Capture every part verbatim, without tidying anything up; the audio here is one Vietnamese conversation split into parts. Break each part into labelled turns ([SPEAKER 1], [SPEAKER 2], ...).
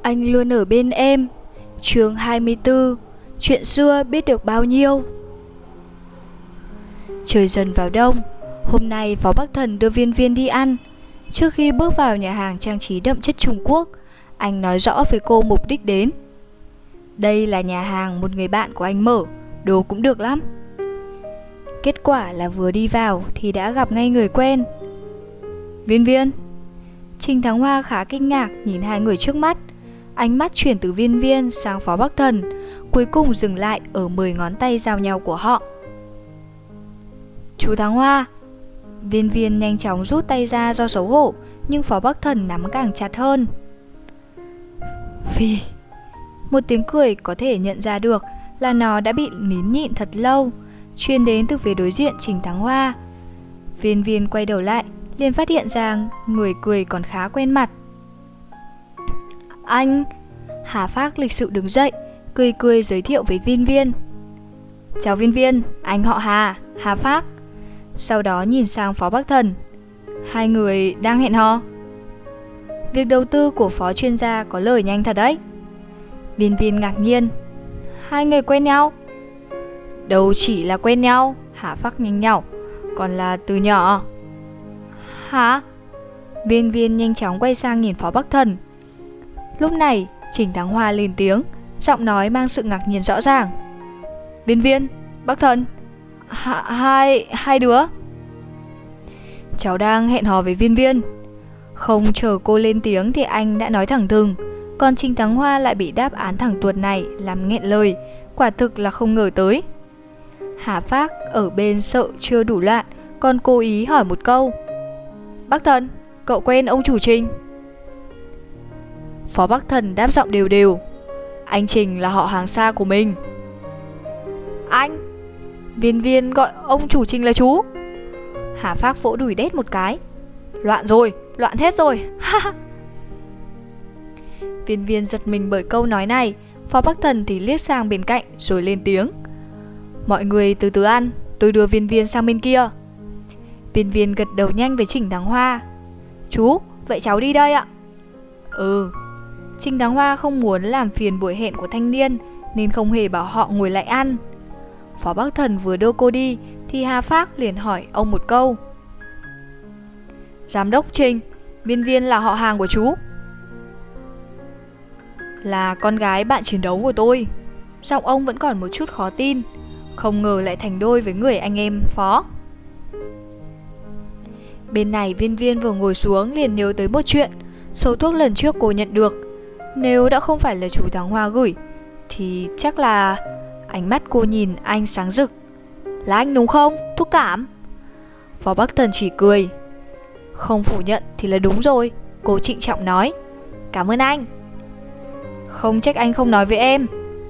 [SPEAKER 1] Anh luôn ở bên em. Chương hai mươi tư. Chuyện xưa biết được bao nhiêu. Trời dần vào đông. Hôm nay Phó Bắc Thần đưa Viên Viên đi ăn. Trước khi bước vào nhà hàng trang trí đậm chất Trung Quốc, anh nói rõ với cô mục đích đến. Đây là nhà hàng một người bạn của anh mở, đồ cũng được lắm. Kết quả là vừa đi vào thì đã gặp ngay người quen. Viên Viên. Trình Thắng Hoa khá kinh ngạc nhìn hai người trước mắt. Ánh mắt chuyển từ Viên Viên sang Phó Bắc Thần, cuối cùng dừng lại ở mười ngón tay giao nhau của họ. Chú Thắng Hoa. Viên Viên nhanh chóng rút tay ra do xấu hổ, nhưng Phó Bắc Thần nắm càng chặt hơn. Phi. Một tiếng cười có thể nhận ra được là nó đã bị nín nhịn thật lâu, truyền đến từ phía đối diện Trình Thắng Hoa. Viên Viên quay đầu lại, liền phát hiện ra người cười còn khá quen mặt. Anh. Hà Phác lịch sự đứng dậy, cười cười giới thiệu với Viên Viên. Chào Viên Viên, anh họ Hà, Hà Phác. Sau đó nhìn sang Phó Bắc Thần. Hai người đang hẹn hò. Việc đầu tư của Phó chuyên gia có lời nhanh thật đấy. Viên Viên ngạc nhiên. Hai người quen nhau? Đâu chỉ là quen nhau, Hà Phác nhanh nhảu, còn là từ nhỏ. Hả? Viên Viên nhanh chóng quay sang nhìn Phó Bắc Thần. Lúc này Trình Thắng Hoa lên tiếng, giọng nói mang sự ngạc nhiên rõ ràng. Viên Viên, Bắc Thần, H- hai hai đứa. Cháu đang hẹn hò với Viên Viên. Không chờ cô lên tiếng thì anh đã nói thẳng thừng. Còn Trình Thắng Hoa lại bị đáp án thẳng tuột này làm nghẹn lời, quả thực là không ngờ tới. Hà Phác ở bên sợ chưa đủ loạn, còn cố ý hỏi một câu. Bắc Thần, cậu quen ông chủ Trình? Phó Bắc Thần đáp giọng đều đều. Anh Trình là họ hàng xa của mình. Anh? Viên Viên gọi ông chủ Trình là chú. Hà Phác vỗ đùi đét một cái. Loạn rồi, loạn hết rồi. Viên Viên giật mình bởi câu nói này. Phó Bắc Thần thì liếc sang bên cạnh rồi lên tiếng. Mọi người từ từ ăn, tôi đưa Viên Viên sang bên kia. Viên Viên gật đầu nhanh với Trình Thắng Hoa. Chú, vậy cháu đi đây ạ. Ừ. Trình Thắng Hoa không muốn làm phiền buổi hẹn của thanh niên nên không hề bảo họ ngồi lại ăn. Phó Bắc Thần vừa đưa cô đi thì Hà Phác liền hỏi ông một câu. Giám đốc Trình, Viên Viên là họ hàng của chú. Là con gái bạn chiến đấu của tôi. Giọng ông vẫn còn một chút khó tin. Không ngờ lại thành đôi với người anh em Phó. Bên này Viên Viên vừa ngồi xuống liền nhớ tới một chuyện. Số thuốc lần trước cô nhận được, nếu đã không phải là chú Thắng Hoa gửi thì chắc là... Ánh mắt cô nhìn anh sáng rực. Là anh đúng không? Thuốc cảm? Phó Bắc Thần chỉ cười. Không phủ nhận thì là đúng rồi. Cô trịnh trọng nói. Cảm ơn anh. Không trách anh không nói với em.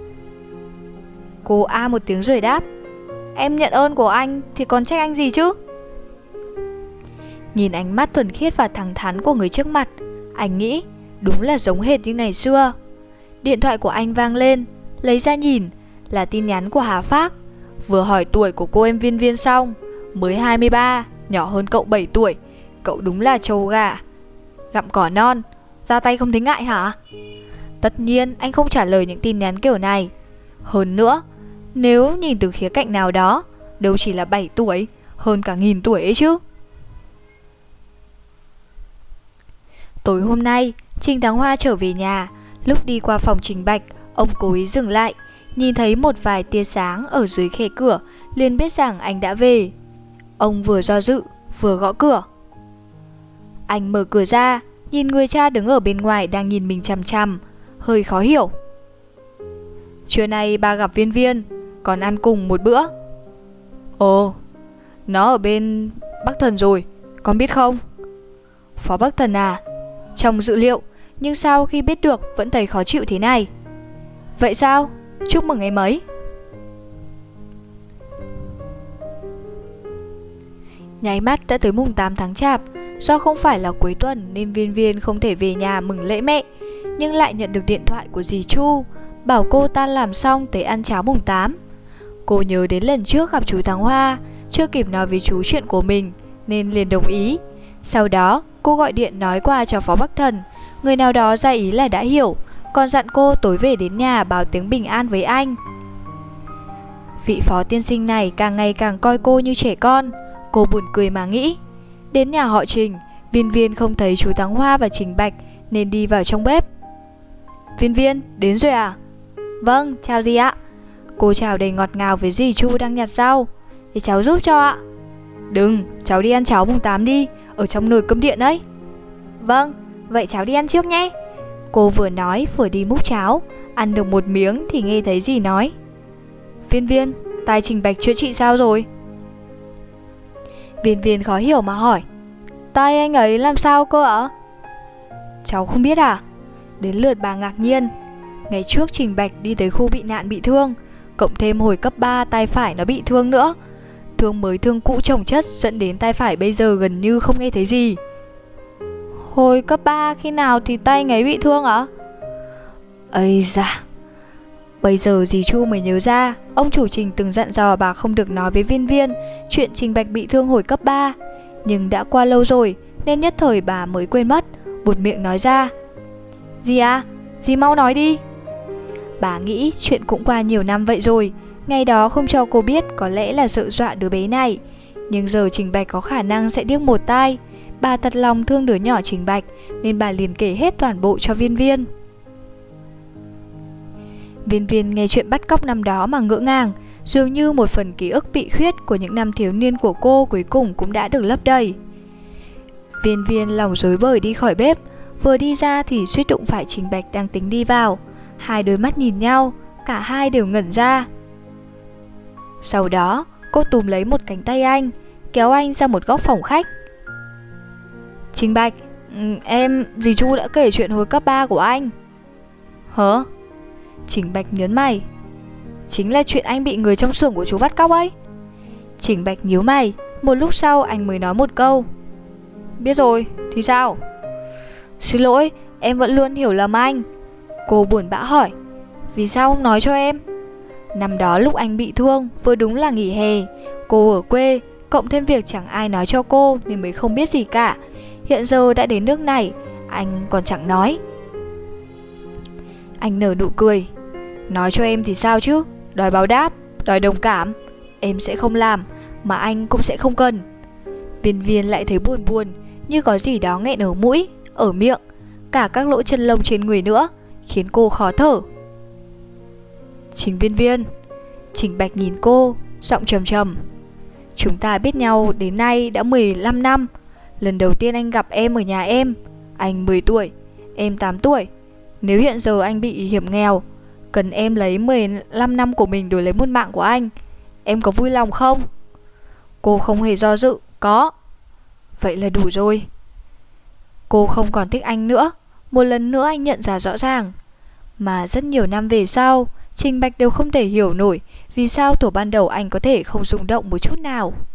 [SPEAKER 1] Cô a một tiếng rồi đáp. Em nhận ơn của anh thì còn trách anh gì chứ? Nhìn ánh mắt thuần khiết và thẳng thắn của người trước mặt, anh nghĩ đúng là giống hệt như ngày xưa. Điện thoại của anh vang lên, lấy ra nhìn là tin nhắn của Hà Phác. Vừa hỏi tuổi của cô em Viên Viên xong. Mới hai mươi ba, nhỏ hơn cậu bảy tuổi. Cậu đúng là trâu gà gặm cỏ non, ra tay không thấy ngại hả? Tất nhiên anh không trả lời những tin nhắn kiểu này. Hơn nữa, nếu nhìn từ khía cạnh nào đó, đâu chỉ là bảy tuổi, hơn cả nghìn tuổi ấy chứ. Tối hôm nay, Trình Thắng Hoa trở về nhà. Lúc đi qua phòng Trình Bạch, ông cố ý dừng lại, nhìn thấy một vài tia sáng ở dưới khe cửa, liền biết rằng anh đã về. Ông vừa do dự, vừa gõ cửa. Anh mở cửa ra, nhìn người cha đứng ở bên ngoài đang nhìn mình chằm chằm, hơi khó hiểu. Trưa nay ba gặp Viên Viên, còn ăn cùng một bữa. Ồ, nó ở bên Bắc Thần rồi, con biết không? Phó Bắc Thần à? Trong dự liệu, nhưng sao khi biết được vẫn thấy khó chịu thế này? Vậy sao? Chúc mừng em ấy. Nháy mắt đã tới mùng tám tháng Chạp. Do không phải là cuối tuần nên Viên Viên không thể về nhà mừng lễ mẹ, nhưng lại nhận được điện thoại của dì Chu, bảo cô tan làm xong tới ăn cháo mùng tám. Cô nhớ đến lần trước gặp chú Thắng Hoa, chưa kịp nói với chú chuyện của mình nên liền đồng ý. Sau đó cô gọi điện nói qua cho Phó Bắc Thần. Người nào đó ra ý là đã hiểu còn dặn cô tối về đến nhà báo tiếng bình an với anh. Vị phó tiên sinh này càng ngày càng coi cô như trẻ con. Cô buồn cười mà nghĩ, đến nhà họ Trình, Viên Viên không thấy chú Thắng Hoa và Trình Bạch nên đi vào trong bếp. Viên Viên, đến rồi à? Vâng, chào dì ạ. Cô chào đầy ngọt ngào với dì Chu đang nhặt rau. Để cháu giúp cho ạ. Đừng, cháu đi ăn cháo mùng tám đi, ở trong nồi cơm điện ấy. Vâng, vậy cháu đi ăn trước nhé. Cô vừa nói vừa đi múc cháo. Ăn được một miếng thì nghe thấy dì nói, Viên Viên, tai Trình Bạch chữa trị sao rồi? Viên Viên khó hiểu mà hỏi, tai anh ấy làm sao cơ ạ? Cháu không biết à? Đến lượt bà ngạc nhiên. Ngày trước Trình Bạch đi tới khu bị nạn bị thương, cộng thêm hồi cấp ba tay phải nó bị thương nữa. Thương mới thương cũ chồng chất dẫn đến tay phải bây giờ gần như không nghe thấy gì. Hồi cấp ba khi nào thì tay anh ấy bị thương ạ? Ây da, bây giờ dì Chu mới nhớ ra, ông chủ Trình từng dặn dò bà không được nói với Viên Viên chuyện Trình Bạch bị thương hồi cấp ba. Nhưng đã qua lâu rồi nên nhất thời bà mới quên mất, buột miệng nói ra, Dì à, dì mau nói đi. Bà nghĩ chuyện cũng qua nhiều năm vậy rồi, ngày đó không cho cô biết có lẽ là sợ dọa đứa bé này. Nhưng giờ Trình Bạch có khả năng sẽ điếc một tai. Bà thật lòng thương đứa nhỏ Trình Bạch nên bà liền kể hết toàn bộ cho Viên Viên. Viên Viên nghe chuyện bắt cóc năm đó mà ngỡ ngàng, dường như một phần ký ức bị khuyết của những năm thiếu niên của cô cuối cùng cũng đã được lấp đầy. Viên Viên lòng rối bời đi khỏi bếp, vừa đi ra thì suýt đụng phải Trình Bạch đang tính đi vào. Hai đôi mắt nhìn nhau, cả hai đều ngẩn ra. Sau đó cô túm lấy một cánh tay anh, kéo anh ra một góc phòng khách. Trình Bạch, em, dì Chu đã kể chuyện hồi cấp ba của anh. Hả? Trình Bạch nhớn mày. Chính là chuyện anh bị người trong xưởng của chú bắt cóc ấy. Trình Bạch nhíu mày, một lúc sau anh mới nói một câu. Biết rồi, thì sao? Xin lỗi, em vẫn luôn hiểu lầm anh. Cô buồn bã hỏi, vì sao không nói cho em? Năm đó lúc anh bị thương, vừa đúng là nghỉ hè. Cô ở quê, cộng thêm việc chẳng ai nói cho cô nên mới không biết gì cả. Hiện giờ đã đến nước này, anh còn chẳng nói. Anh nở nụ cười. Nói cho em thì sao chứ? Đòi báo đáp, đòi đồng cảm, em sẽ không làm, mà anh cũng sẽ không cần. Viên Viên lại thấy buồn buồn, như có gì đó nghẹn ở mũi, ở miệng, cả các lỗ chân lông trên người nữa, khiến cô khó thở. Trình Viên Viên. Trình Bạch nhìn cô, giọng trầm trầm. Chúng ta biết nhau đến nay đã mười lăm năm. Lần đầu tiên anh gặp em ở nhà em, anh mười tuổi, em tám tuổi. Nếu hiện giờ anh bị hiểm nghèo, cần em lấy mười lăm năm của mình đổi lấy một mạng của anh, em có vui lòng không? Cô không hề do dự. Có. Vậy là đủ rồi. Cô không còn thích anh nữa. Một lần nữa anh nhận ra rõ ràng. Mà rất nhiều năm về sau, Trình Bạch đều không thể hiểu nổi vì sao thuở ban đầu anh có thể không rung động một chút nào.